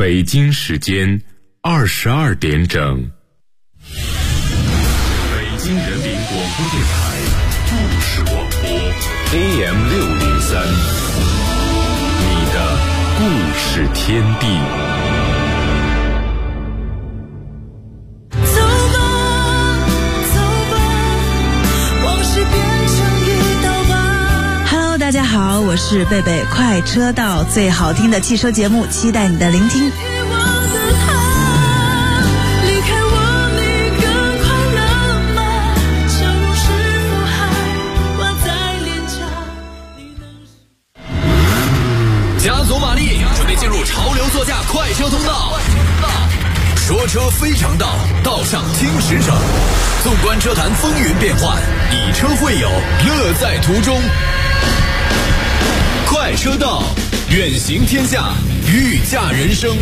北京时间22点整。北京人民广播电台故事广播 AM603， 你的故事天地。 大家好，我是贝贝，快车道最好听的汽车节目，期待你的聆听。 加足马力，准备进入潮流座驾快车通道。说车非常道，道上听实诚。纵观车坛风云变幻，以车会友，乐在途中。快车道，远行天下，御驾人生。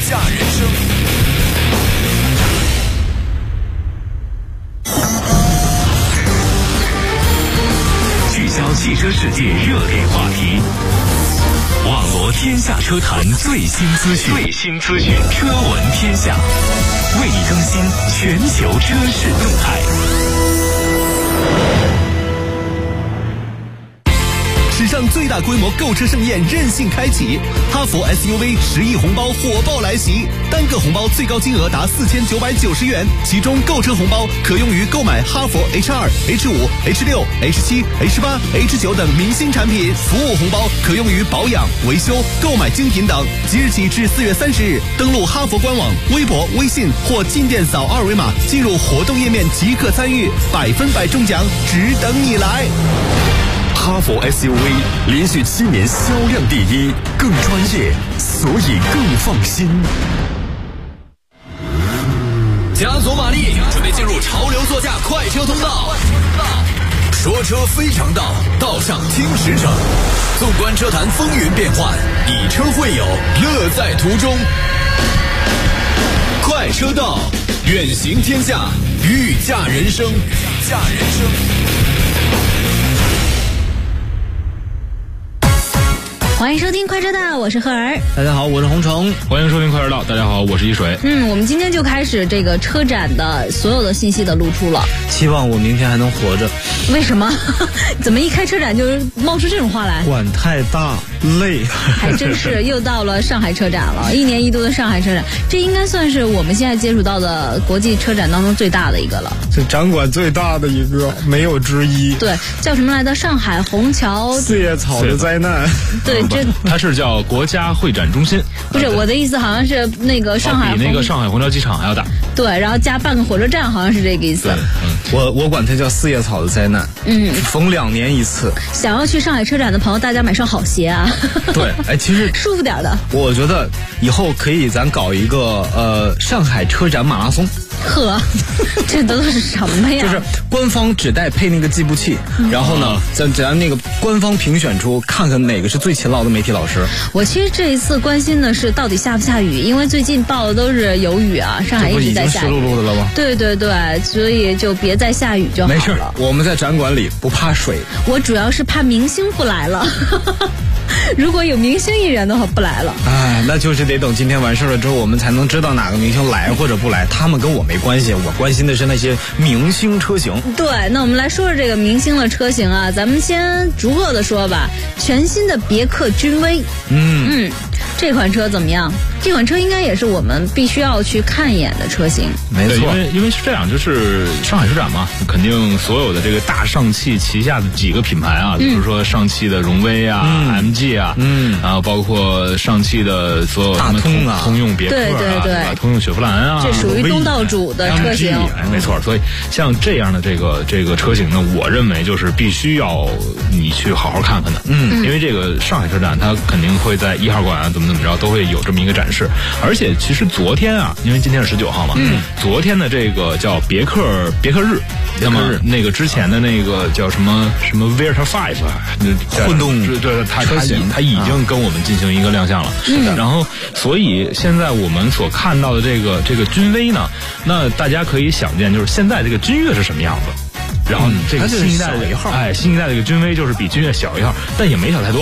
聚焦汽车世界热点话题，网罗天下车坛最新资讯，车闻天下，为你更新全球车市动态。 史上最大规模购车盛宴任性开启，哈弗 SUV 10亿红包火爆来袭，单个红包最高金额达4990元，其中购车红包可用于购买哈弗 H2、H5、H6、H7、H8、H9 等明星产品，服务红包可用于保养、维修、购买精品等。即日起至4月30日，登录哈弗官网、微博、微信或进店扫二维码，进入活动页面即可参与，100%中奖，只等你来。 哈弗 SUV 连续7年销量第一，更专业，所以更放心。 加足马力，准备进入潮流座驾快车通道。说车非常道，道上听实诚。纵观车坛风云变幻，以车会友，乐在途中。快车道，远行天下，御驾人生。 欢迎收听快车道，我是赫儿。 大家好，我是洪城。 欢迎收听快车道，大家好，我是一水。 我们今天就开始这个车展的所有的信息的露出了。 希望我明天还能活着。 为什么？怎么一开车展就冒出这种话来？ 管太大，累。 还真是，又到了上海车展了，1年1度的上海车展，这应该算是我们现在接触到的国际车展当中最大的一个了。 这展馆最大的一个，没有之一。 对，叫什么来着？上海虹桥四叶草的灾难。 对， 它是叫国家会展中心。 不是，我的意思好像是那个上海比那个上海虹桥机场还要大。 对，然后加半个火车站，好像是这个意思。 我管它叫四叶草的灾难。逢2年一次。 想要去上海车展的朋友，大家买双好鞋啊。 对，其实舒服点的。 我觉得以后可以咱搞一个上海车展马拉松。 呵，这都是什么呀？ 就是官方只带配那个计步器，然后呢，咱那个官方评选出看看哪个是最勤劳的媒体老师。 我其实这一次关心的是到底下不下雨，因为最近报的都是有雨啊，上海一直在下雨。 这不已经湿漉漉的了吗？ 对对对，所以就别再下雨就好了。 没事，我们在展馆里不怕水。 我主要是怕明星不来了。如果有明星艺人的话，不来了。 那就是得等今天完事了之后，我们才能知道哪个明星来或者不来。他们跟我没关系，我关心的是那些明星车型。 对，那我们来说说这个明星的车型啊，咱们先逐个的说吧。全新的别克君威，这款车怎么样？这款车应该也是我们必须要去看一眼的车型。 没错， 因为是这样，就是上海车展嘛，肯定所有的这个大上汽旗下的几个品牌啊，比如说上汽的荣威啊、MG 啊，然后包括上汽的所有大通啊、 通用别克啊， 对， 通用雪佛兰啊， 这属于东道主的车型。 没错，所以像这样的这个车型呢，我认为就是必须要你去好好看看的。因为这个上海车展它肯定会在1号馆啊，怎么着都会有这么一个展示。而且其实昨天啊，因为今天是19号嘛，昨天的这个叫别克日，那么那个之前的那个叫什么 Verta 5啊， 混动对，它已经跟我们进行一个亮相了。是的。然后所以现在我们所看到的这个君威呢，那大家可以想见，就是现在这个君越是什么样子。然后这个新一代的这个君威就是比君越小一号，但也没小太多。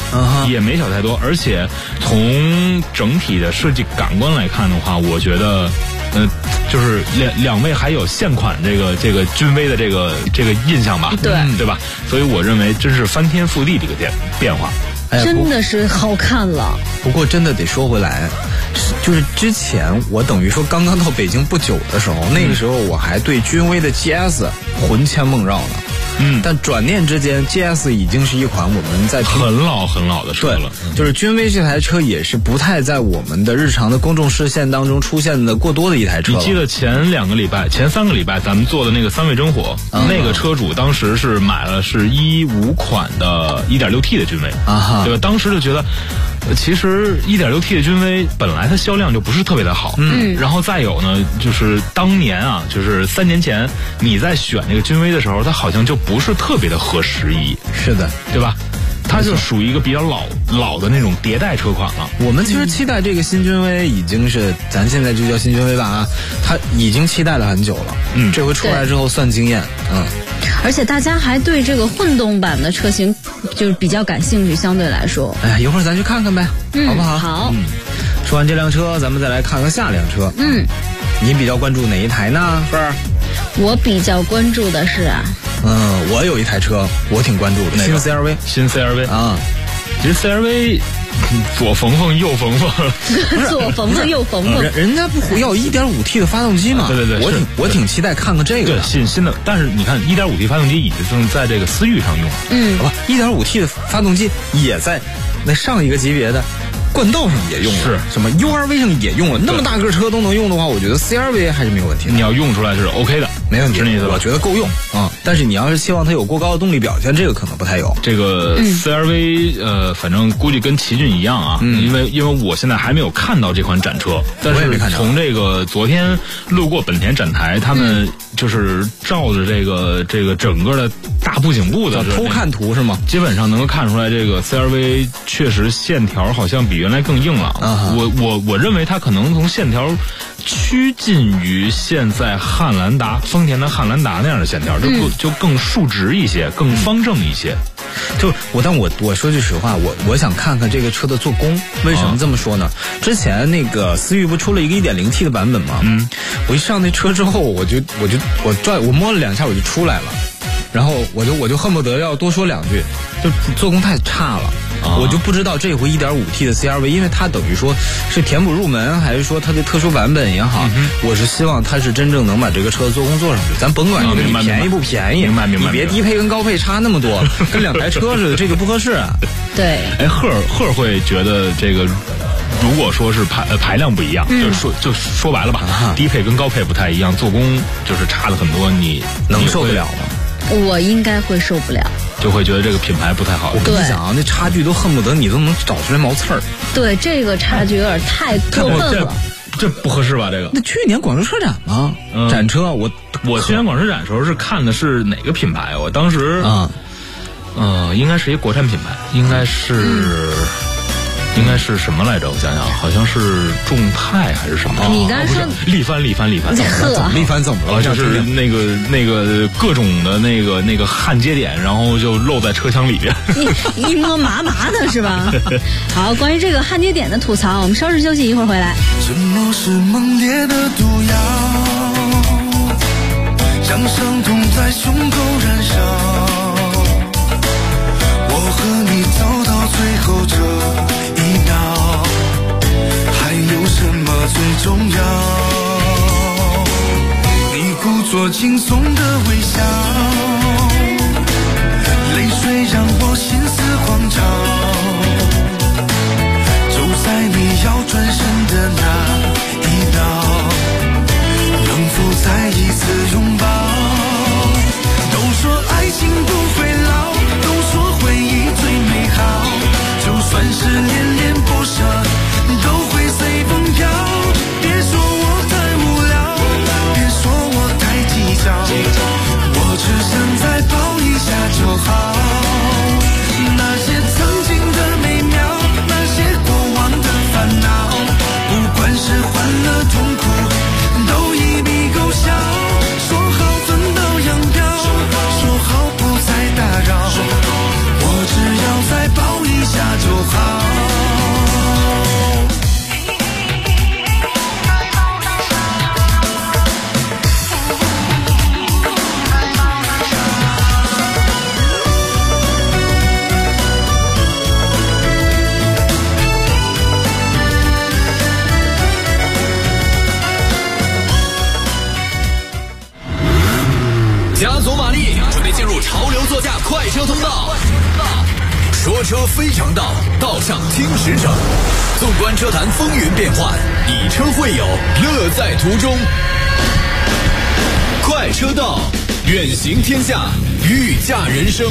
也没小太多，而且从整体的设计感官来看的话，我觉得。就是两位还有现款这个君威的这个印象吧，对吧？所以我认为真是翻天覆地这个变化， 真的是好看了。 不过真的得说回来，就是之前我等于说刚刚到北京不久的时候，那个时候我还对君威的 GS 魂牵梦绕呢。但转念之间 GS 已经是一款我们在很老的车了。 就是君威这台车也是不太在我们的日常的公众视线当中出现的过多的一台车。 你记得前3个礼拜咱们做的那个3位真火，那个车主当时是买了是15款的 1.6T 的君威，对吧？当时就觉得其实 1.6T 的君威本来它销量就不是特别的好，然后再有呢，就是当年啊，就是3年前你在选那个君威的时候，它好像就不是特别的合时宜， 是的， 对吧？它就属于一个比较老的那种迭代车款了。 我们其实期待这个新君威已经是，咱现在就叫新君威吧啊，它已经期待了很久了。这回出来之后算惊艳。 而且大家还对这个混动版的车型就是比较感兴趣，相对来说。 哎呀，一会儿咱去看看呗，好不好？ 好。 说完这辆车，咱们再来看看下辆车。你比较关注哪一台呢？芬儿？ 我比较关注的是我有一台车，我挺关注的，新 CRV 啊。其实 CRV 左缝缝右缝缝， 左缝缝右缝缝， 人家不要 1.5T 的发动机嘛？ 对， 我挺期待看看这个的新的。但是你看 1.5T 发动机已经在这个思域上用， 好吧 1.5T 的发动机也在那上一个级别的冠道上也用了， 是什么 URV 上也用了，那么大个车都能用的话，我觉得 CRV 还是没有问题的。 你要用出来是 OK 的， 没问题， 是那意思吧？ 我觉得够用啊。但是你要是希望它有过高的动力表现，这个可能不太有。 这个 CRV 反正估计跟奇骏一样啊，因为我现在还没有看到这款展车，但是从这个昨天路过本田展台，他们就是照着这个整个的大布景部的偷看图是吗？ 基本上能够看出来，这个 CRV 确实线条好像比原来更硬了。我认为它可能从线条趋近于现在丰田的汉兰达那样的线条，就更竖直一些，更方正一些。 但我说句实话，我想看看这个车的做工。为什么这么说呢？之前那个思域不出了一个 1.0T 的版本吗？我一上那车之后，我摸了2下我就出来了，然后我就恨不得要多说2句，就做工太差了。我就不知道这回 1.5T 的 CRV， 因为它等于说是填补入门，还是说它的特殊版本也好，我是希望它是真正能把这个车的做工做上去。咱甭管这个你便宜不便宜， 明白， 你别低配跟高配差那么多，跟2台车似的，这个不合适啊。 对。 赫尔会觉得这个，如果说是排量不一样，就说白了吧，低配跟高配不太一样，做工就是差了很多，你能受得了吗？ 我应该会受不了， 就会觉得这个品牌不太好。 我跟你讲啊，那差距都恨不得你都能找出来毛刺儿。 对，这个差距有点太过分了。 这不合适吧？这个那去年广州车展吗？展车我去年广州展的时候是看的是哪个品牌？我当时应该是一国产品牌，应该是什么来着？我想想，好像是众泰还是什么？ 你刚才说力帆， 力帆怎么了？ 就是那个各种的那个焊接点，然后就漏在车厢里边， 一摸麻麻的是吧？好，关于这个焊接点的吐槽，我们稍事休息，一会儿回来。 沉默是猛烈的毒药，将伤痛在胸口燃烧。我和你走到最后这一秒，还有什么最重要？你故作轻松的微笑，泪水让我心思慌张。就在你要转身的那一秒，能否再一次拥抱？都说爱情不会老，都说回忆最美好，就算是恋恋不舍，都会随风飘。别说我太无聊，别说我太计较，我只想在道，说车非常道，道上听实诚。纵观车坛风云变幻，以车会友，乐在途中。快车道，远行天下，御驾人生。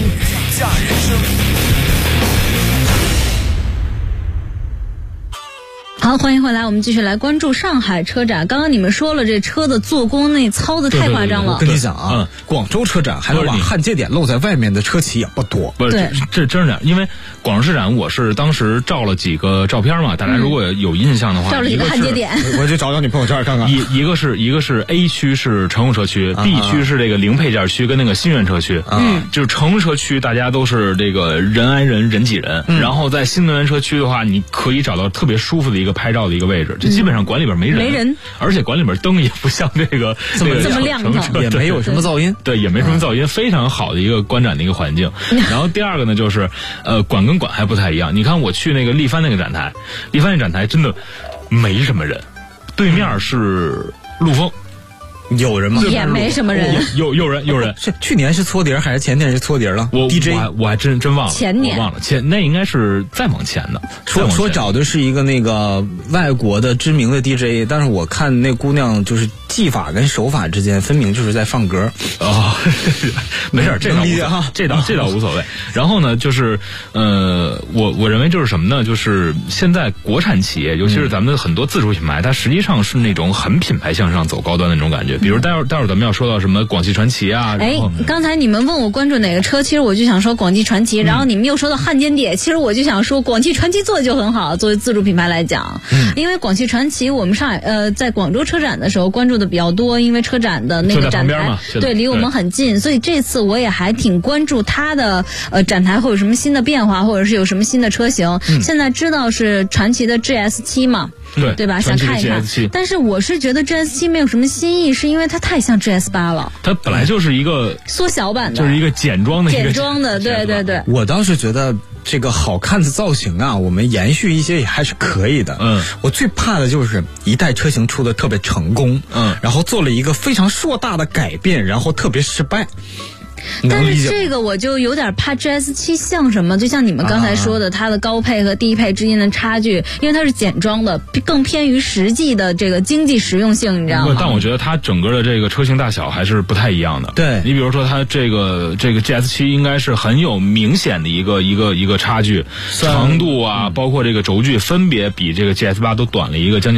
好，欢迎回来，我们继续来关注上海车展。刚刚你们说了，这车的做工那操的太夸张了。 我跟你讲啊，广州车展还能把焊接点露在外面的车企也不多。 不是，这真是这样，因为广州车展我是当时照了几个照片嘛，大家如果有印象的话， 照了几个焊接点， 我去找找你朋友圈看看。 一个是 A 区是乘用车区，B 区是这个零配件区跟那个新源车区。就是乘用车区大家都是这个人挨人人挤人，然后在新能源车区的话，你可以找到特别舒服的一个拍照的一个位置，这基本上馆里边没人，而且馆里边灯也不像这个这么亮堂， 也没有什么噪音， 对，也没什么噪音，非常好的一个观展的一个环境。然后第二个呢，就是馆跟馆还不太一样。你看我去那个力帆那个展台，力帆那展台真的没什么人，对面是陆风。 有人吗？ 也没什么人。 有人。 是去年是搓碟还是前年是搓碟了？ 我 DJ 我还真忘了， 前年我忘了，那应该是再往前的。 说找的是一个那个外国的知名的 DJ， 但是我看那姑娘就是技法跟手法之间分明就是在放歌。 没事，这倒无所谓。然后呢，就是我认为就是什么呢？就是现在国产企业，尤其是咱们的很多自主品牌，它实际上是那种很品牌向上走高端的那种感觉。比如待会儿咱们要说到什么广汽传祺啊。 刚才你们问我关注哪个车，其实我就想说广汽传祺，然后你们又说到汉奸碟，其实我就想说广汽传祺做的就很好，作为自主品牌来讲。因为广汽传祺我们上海在广州车展的时候关注的比较多，因为车展的那个展台对离我们很近，所以这次我也还挺关注它的展台会有什么新的变化，或者是有什么新的车型。现在知道是传祺的 GS7 嘛，对吧？想看一看。但是我是觉得 GS7 没有什么新意，是因为它太像 GS8 了。 它本来就是一个缩小版的， 就是一个简装的。 对。 我倒是觉得这个好看的造型啊，我们延续一些也还是可以的。我最怕的就是一代车型出的特别成功，然后做了一个非常硕大的改变，然后特别失败。 但是这个我就有点怕 GS7 像什么，就像你们刚才说的，它的高配和低配之间的差距，因为它是简装的，更偏于实际的这个经济实用性，你知道吗？ 但我觉得它整个的这个车型大小还是不太一样的。 对， 你比如说它这个 GS7 应该是很有明显的一个差距，长度啊，包括这个轴距分别比这个 GS8 都短了一个将近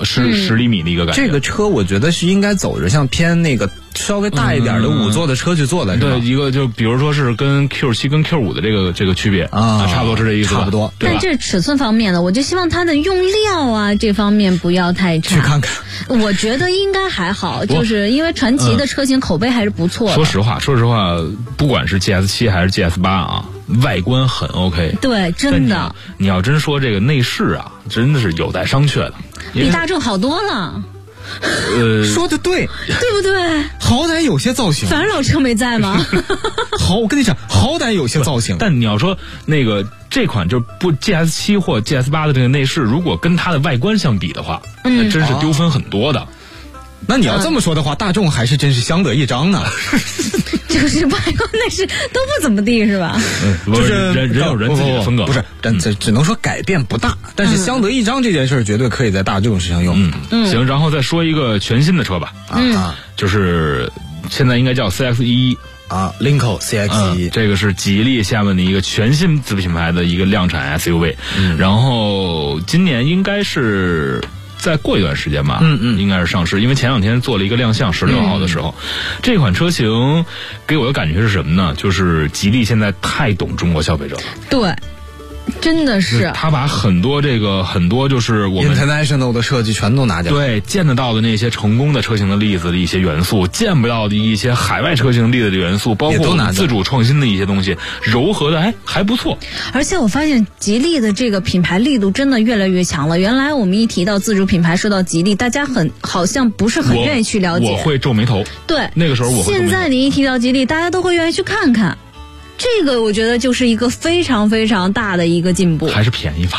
10厘米的一个感觉。 这个车我觉得是应该走着像偏那个稍微大一点的5座的车去做的， 对，一个就比如说是跟 Q7 跟 Q5 的这个区别差不多是这意思， 差不多。 但这尺寸方面呢，我就希望它的用料啊这方面不要太差。 去看看， 我觉得应该还好，就是因为传祺的车型口碑还是不错的。 说实话，不管是 GS7 还是 GS8 啊，外观很 OK。 对，真的。 你要真说这个内饰啊，真的是有待商榷的， 比大众好多了。 说的对， 对不对？ 好歹有些造型。 反正老车没在吗？ 好，我跟你讲，好歹有些造型。 但你要说那个这款就不 GS7 或 GS8 的这个内饰，如果跟它的外观相比的话，那真是丢分很多的。 那你要这么说的话，大众还是真是相得益彰呢。 就是外观内饰都不怎么地，是吧？ 就是人有人自己的风格， 不是，只能说改变不大，但是相得益彰这件事绝对可以在大众身上用。 行，然后再说一个全新的车吧，就是现在应该叫 CX-11。 Linko CX-11， 这个是吉利下面的一个全新子品牌的一个量产 SUV，然后今年应该是再过一段时间吧，应该是上市，因为前2天做了一个亮相，16号的时候，这款车型给我的感觉是什么呢？就是吉利现在太懂中国消费者了。 对。真的是， 他把很多就是我们 international 的设计全都拿掉， 对，见得到的那些成功的车型的例子的一些元素，见不到的一些海外车型例子的元素，包括自主创新的一些东西，糅合的还不错。 而且我发现吉利的这个品牌力度真的越来越强了。原来我们一提到自主品牌，说到吉利，大家好像不是很愿意去了解， 我会皱眉头。 对， 那个时候我会皱眉头。 现在你一提到吉利，大家都会愿意去看看。这个我觉得就是一个非常非常大的一个进步， 还是便宜吧。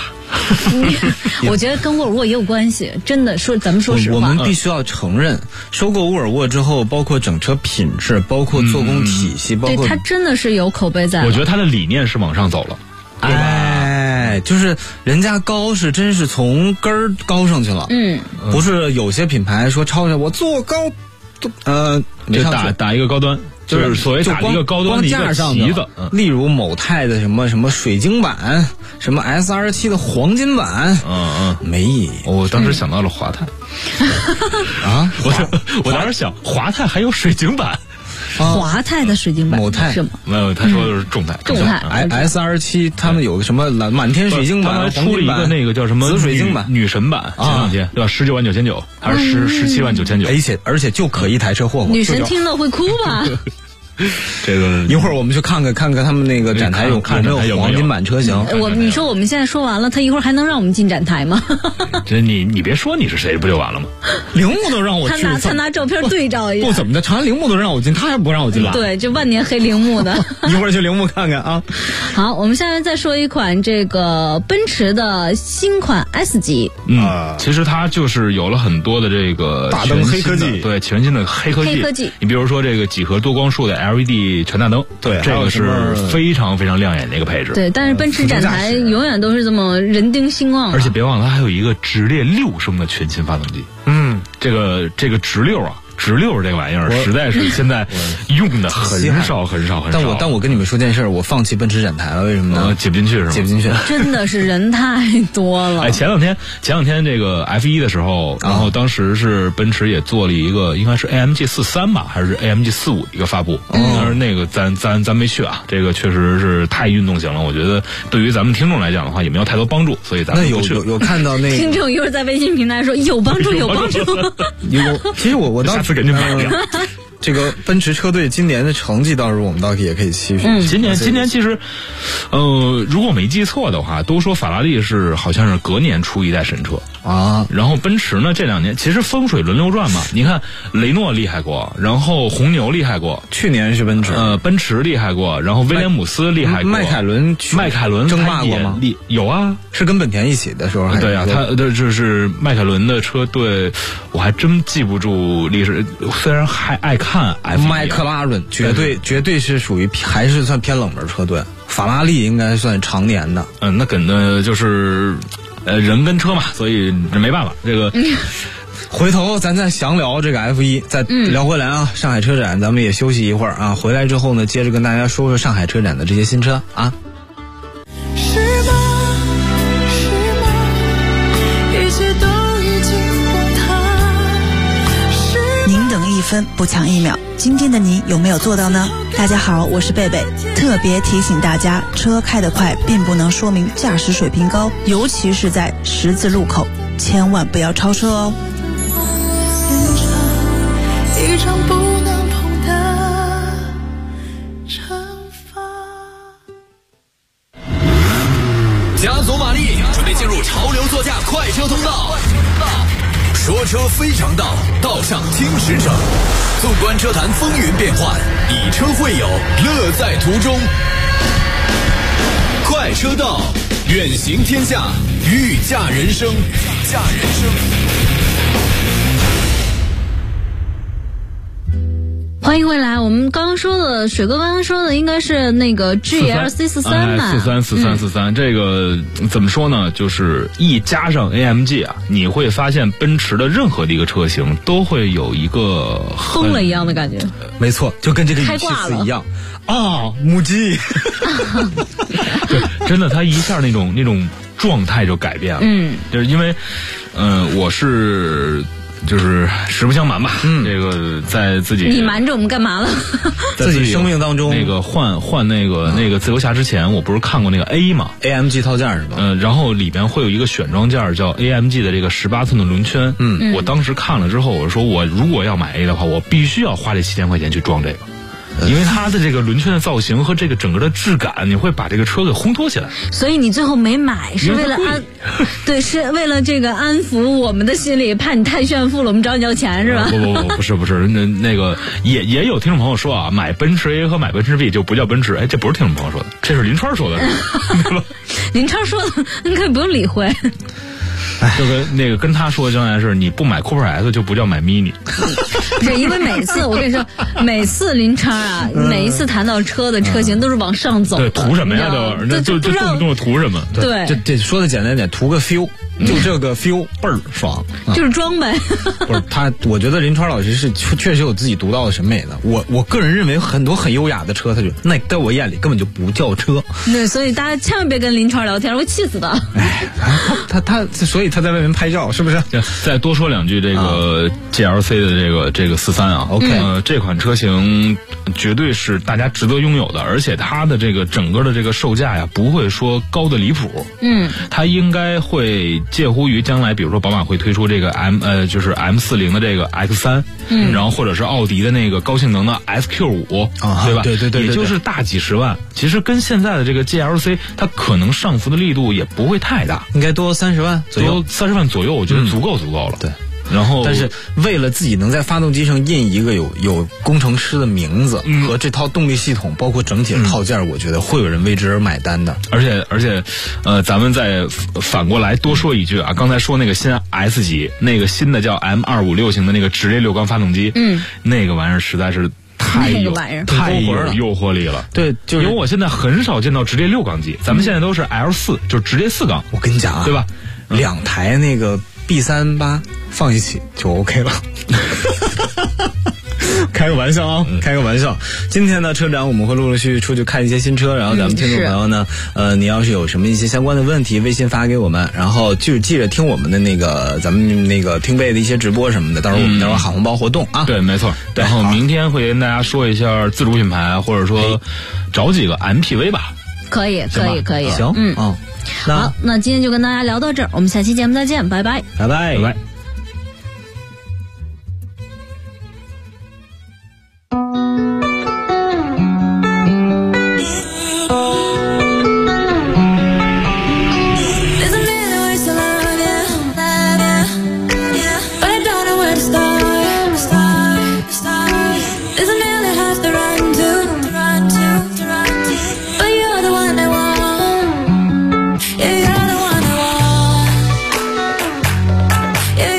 我觉得跟沃尔沃也有关系，真的说，咱们说实话， 我们必须要承认，收购沃尔沃之后，包括整车品质，包括做工体系，包括对它真的是有口碑在。 我觉得它的理念是往上走了， 哎，就是人家高是真是从根儿高上去了，不是有些品牌说抄着我做高，没就上去打一个高端。就是所谓打一个高端的一个旗子， 例如某泰的什么水晶版，什么 SR7 的黄金版，没意义。 我当时想到了华泰， 啊， 我当时想华泰还有水晶版。 华泰的水晶版某泰是吗？ 没有，他说的是众泰。 众泰 SR7 他们有个什么满天水晶版， 出了一个那个叫什么紫水晶版女神版，前两天对吧？19.999还是17.999？ 而且就可一台车霍霍。 女神听了会哭吧？ 这个一会儿我们去看看他们那个展台有没有黄金版车型。 你说我们现在说完了，他一会儿还能让我们进展台吗？ 这你别说你是谁不就完了吗？ 铃木都让我去， 他拿照片对照一下。 不怎么的，长安铃木都让我进，他还不让我进来。 对，就万年黑铃木的。 一会儿去铃木看看啊。 好，我们下面再说一款这个奔驰的新款 S 级。 其实它就是有了很多的这个大灯黑科技， 对，全新的黑科技。你比如说这个几何多光束的 LED 全大灯， 对， 这个是非常非常亮眼的一个配置。 对，但是奔驰展台永远都是这么人丁兴旺， 而且别忘了它还有一个直列6升的全新发动机。这个直六啊。直六这个玩意儿实在是现在用的很少。 但我跟你们说件事，我放弃奔驰展台了，为什么呢？ 挤不进去是吗？ 挤不进去， 真的是人太多了。 哎，前两天这个 F1 的时候，然后当时是奔驰也做了一个，应该是 AMG 43吧，还是 AMG 45的一个发布。但是那个咱没去啊，这个确实是太运动型了。我觉得对于咱们听众来讲的话，也没有太多帮助，所以咱们不去。 有看到那个听众一会儿在微信平台说有帮助。 其实我倒是给您买掉。 这个奔驰车队今年的成绩倒是我们倒也可以期许。 今年其实，如果我没记错的话，都说法拉利好像是隔年出一代神车啊， 然后奔驰呢这2年其实风水轮流转嘛。你看雷诺厉害过，然后红牛厉害过， 去年是奔驰， 奔驰厉害过，然后威廉姆斯厉害过， 迈凯伦争霸过吗？ 有啊， 是跟本田一起的时候还是？ 对啊，他就是迈凯伦的车队，我还真记不住历史，虽然还爱看。 迈克拉伦绝对是属于还是算偏冷门车队，法拉利应该算常年的。 那跟就是人跟车嘛，所以这没办法。这个回头咱再详聊这个 F1，再聊回来啊。上海车展咱们也休息一会儿啊，回来之后呢，接着跟大家说说上海车展的这些新车啊。 分不抢1秒，今天的你有没有做到呢？大家好，我是贝贝，特别提醒大家，车开得快并不能说明驾驶水平高，尤其是在十字路口，千万不要超车哦。一场不能碰的惩罚。 加足马力，准备进入潮流座驾快车通道。说车非常道，道上听实诚。纵观车坛风云变幻，以车会友，乐在途中。快车道，远行天下，御驾人生。 欢迎回来，我们刚刚说的水哥刚刚说的应该是那个 GLC43吧 ？43，这个怎么说呢？就是一加上 AMG 啊，你会发现奔驰的任何的一个车型都会有一个疯了一样的感觉。 没错，就跟这个语气词一样啊，母鸡。 对，真的，它一下那种状态就改变了。就是因为，我是。就是实不相瞒吧，这个在自己你瞒着我们干嘛了？ 在自己生命当中， 那个换那个自由侠之前，我不是看过那个 A 嘛 ，AMG 套件是吧？ 然后里边会有一个选装件叫 AMG 的这个18寸的轮圈。我当时看了之后，我说我如果要买 A 的话，我必须要花这7000块钱去装这个。 因为它的这个轮圈的造型和这个整个的质感，你会把这个车给烘托起来。 所以你最后没买，是为了对，是为了这个安抚我们的心理，怕你太炫富了，我们找你要钱是吧？ 不是，那个也有听众朋友说啊，买奔驰 A 和买奔驰 B 就不叫奔驰，哎，这不是听众朋友说的，这是林川说的，对吧？ 林川说的，你可以不用理会。 就跟他说，将来是你不买 Cooper S 就不叫买 Mini。 不是因为每次我跟你说，每次林川啊，每一次谈到车的车型都是往上走的。 对，图什么呀？就动不动图什么？ 对， 这说的简单点，图个 feel。就这个 feel 倍儿爽， 就是装呗。 不是他，我觉得林川老师是确实有自己独到的审美的。我个人认为很多很优雅的车，他就那在我眼里根本就不叫车。 对，所以大家千万别跟林川聊天，会气死的。 哎，他，所以他在外面拍照，是不是？ 再多说两句，这个 GLC 的这个43啊 ，OK，这款车型绝对是大家值得拥有的，而且它的这个整个的这个售价呀，不会说高的离谱。它应该会介乎于将来，比如说宝马会推出这个就是 M40的这个 X3，然后或者是奥迪的那个高性能的 SQ5，对吧？ 对， 也就是大几十万。其实跟现在的这个 GLC， 它可能上浮的力度也不会太大， 应该多30万左右 ，30万左右，我觉得足够了。 对。 然后， 但是为了自己能在发动机上印一个有工程师的名字和这套动力系统，包括整体的套件，我觉得会有人为之而买单的。 而且，咱们再反过来多说一句啊，刚才说那个新 S 级，那个新的叫 M256型的那个直列6缸发动机，那个玩意儿实在是太有诱惑力了。 对，就是因为我现在很少见到直列6缸机，咱们现在都是 L4，就是直列4缸。 我跟你讲啊， 对吧 ？2台那个 B38放一起就 OK 了。开个玩笑啊，开个玩笑。今天呢，车展我们会陆陆续续出去看一些新车，然后咱们听众朋友呢，你要是有什么一些相关的问题，微信发给我们，然后就记着听我们的那个咱们那个听贝的一些直播什么的，到时候我们那会喊红包活动啊。 对，没错。然后明天会跟大家说一下自主品牌，或者说找几个 MPV 吧。 可以。 行， 好，那今天就跟大家聊到这儿，我们下期节目再见，拜拜， 拜拜，拜拜。 Yeah.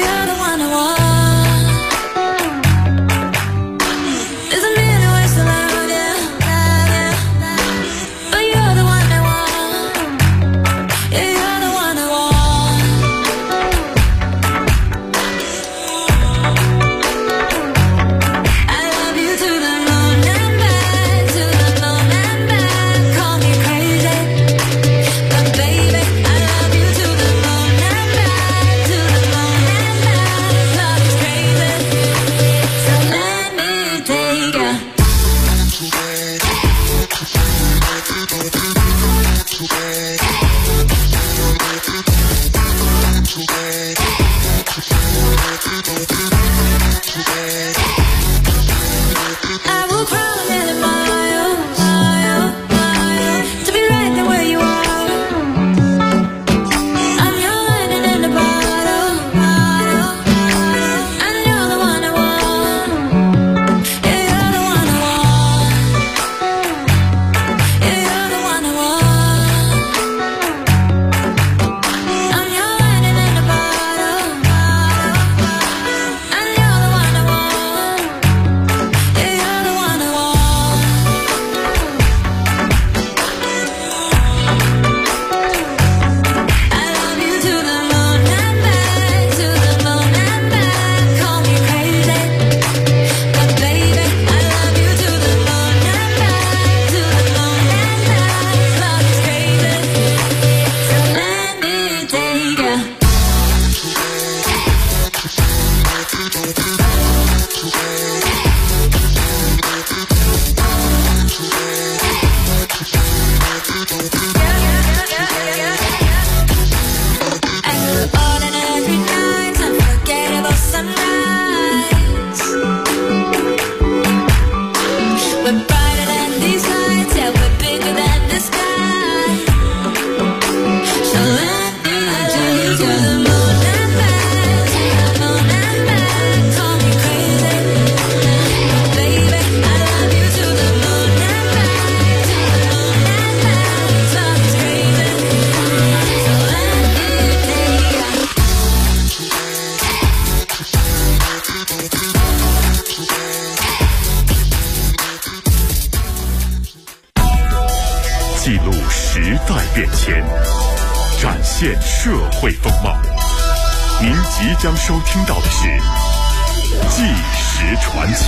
时代变迁，展现社会风貌。您即将收听到的是《纪实传奇》。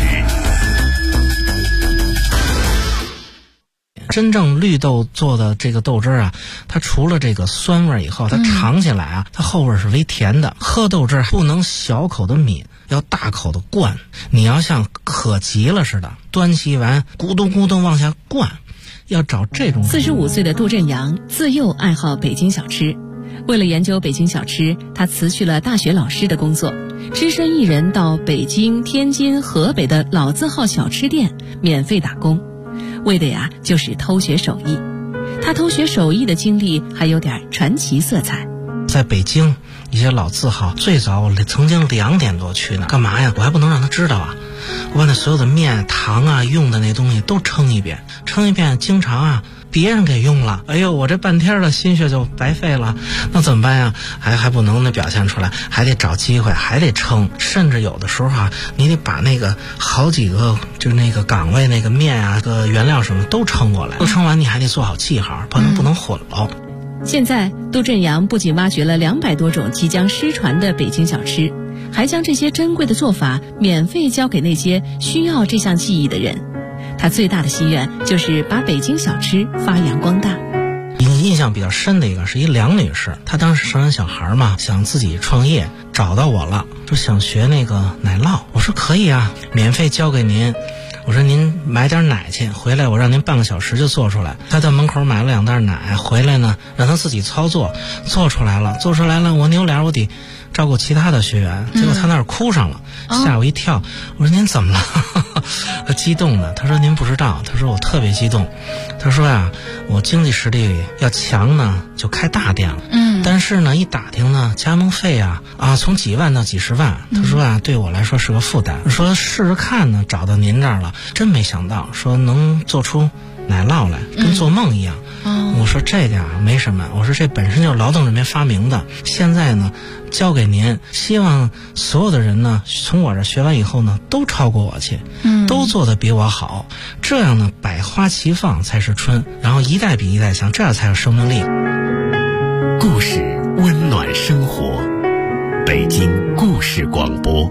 真正绿豆做的这个豆汁啊，它除了这个酸味以后，它尝起来啊，它后味是微甜的。喝豆汁不能小口的抿，要大口的灌。你要像渴急了似的，端起完咕咚咕咚往下灌，要找这种。 45岁的杜振阳自幼爱好北京小吃，为了研究北京小吃，他辞去了大学老师的工作，只身一人到北京、天津、河北的老字号小吃店免费打工。为的呀，就是偷学手艺。他偷学手艺的经历还有点传奇色彩。 在北京一些老字号，最早我曾经2点多去呢，干嘛呀？我还不能让他知道啊！我把那所有的面、糖啊、用的那东西都称一遍，经常啊别人给用了，哎呦，我这半天的心血就白费了，那怎么办呀？还不能表现出来，还得找机会，还得称，甚至有的时候啊，你得把那个好几个就是那个岗位那个面啊、个原料什么都称过来，都称完你还得做好记号，不能混喽。 现在杜振阳不仅挖掘了200多种即将失传的北京小吃，还将这些珍贵的做法免费交给那些需要这项技艺的人。他最大的心愿就是把北京小吃发扬光大。 印象比较深的一个是一梁女士，她当时生完小孩嘛，想自己创业，找到我了，说想学那个奶酪。我说可以啊，免费教给您。我说您买点奶去，回来我让您半个小时就做出来。他在门口买了2袋奶，回来呢让他自己操作，做出来了，我扭脸我得照顾其他的学员，结果他那儿哭上了，吓我一跳。我说您怎么了？他激动的，他说您不知道，他说我特别激动，他说呀，我经济实力要强呢就开大店了，但是呢一打听呢加盟费啊从几万到几十万，他说啊对我来说是个负担，说试试看呢，找到您这儿了，真没想到说能做出奶酪来，跟做梦一样。我说这个没什么，我说这本身就是劳动人民发明的，现在呢交给您，希望所有的人呢从我这学完以后呢都超过我去，都做得比我好，这样呢百花齐放才是春，然后一代比一代强，这样才有生命力。 故事温暖生活，北京故事广播。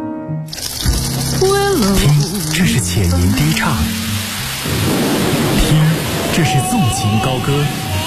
听，这是浅吟低唱，听，这是纵情高歌，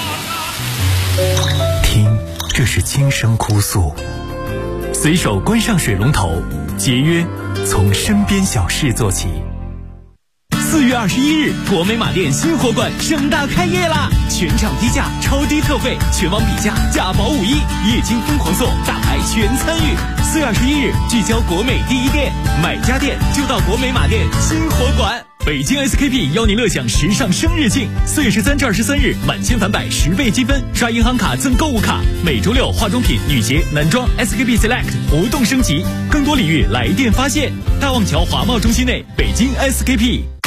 听，这是轻声哭诉。随手关上水龙头，节约从身边小事做起。4月21日，国美马店新货馆盛大开业啦！全场低价，超低特惠，全网比价，价保51，液晶疯狂送，大牌全参与。4月21日，聚焦国美第一店，买家电就到国美马店新货馆。北京 SKP 邀您乐享时尚生日庆，4月13至23日，满千返百10倍积分，刷银行卡赠购物卡。每周6，化妆品、女鞋、男装 SKP Select 活动升级，更多礼遇来电发现。大望桥华贸中心内，北京 SKP。